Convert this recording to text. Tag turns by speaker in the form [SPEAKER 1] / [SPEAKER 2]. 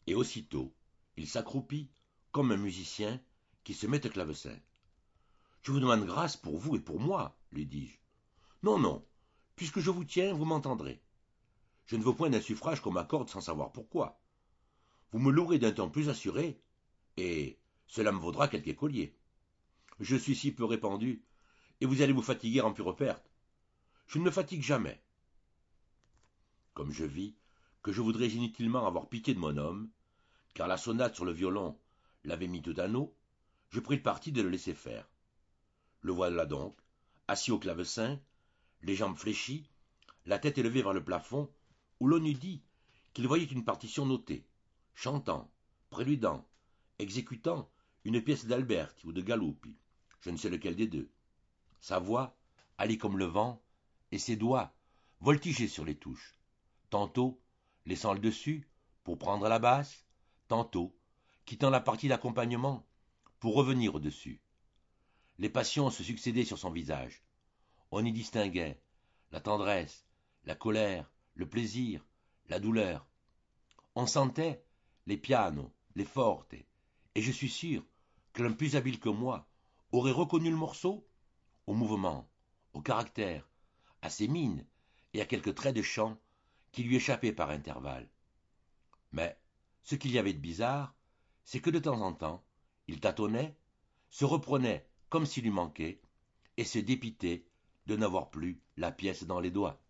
[SPEAKER 1] et aussitôt il s'accroupit comme un musicien qui se met au clavecin. Je vous demande grâce pour vous et pour moi, lui dis-je. Non, non, puisque je vous tiens, vous m'entendrez. Je ne veux point d'un suffrage qu'on m'accorde sans savoir pourquoi. Vous me louerez d'un ton plus assuré, et cela me vaudra quelque écolier. Je suis si peu répandu, et vous allez vous fatiguer en pure perte. Je ne me fatigue jamais. Comme je vis que je voudrais inutilement avoir pitié de mon homme, car la sonate sur le violon l'avait mis tout à eau, je pris le parti de le laisser faire. Le voilà donc, assis au clavecin, les jambes fléchies, la tête élevée vers le plafond, où l'on eût dit qu'il voyait une partition notée, chantant, préludant, exécutant une pièce d'Alberti ou de Galuppi, je ne sais lequel des deux. Sa voix allait comme le vent, et ses doigts voltigeaient sur les touches, tantôt laissant le dessus pour prendre la basse, tantôt quittant la partie d'accompagnement pour revenir au-dessus. Les passions se succédaient sur son visage. On y distinguait la tendresse, la colère, le plaisir, la douleur. On sentait les pianos, les fortes, et je suis sûr que l'un plus habile que moi aurait reconnu le morceau au mouvement, au caractère, à ses mines et à quelques traits de chant qui lui échappaient par intervalles. Mais ce qu'il y avait de bizarre, c'est que de temps en temps, il tâtonnait, se reprenait comme s'il lui manquait, et se dépitait de n'avoir plus la pièce dans les doigts.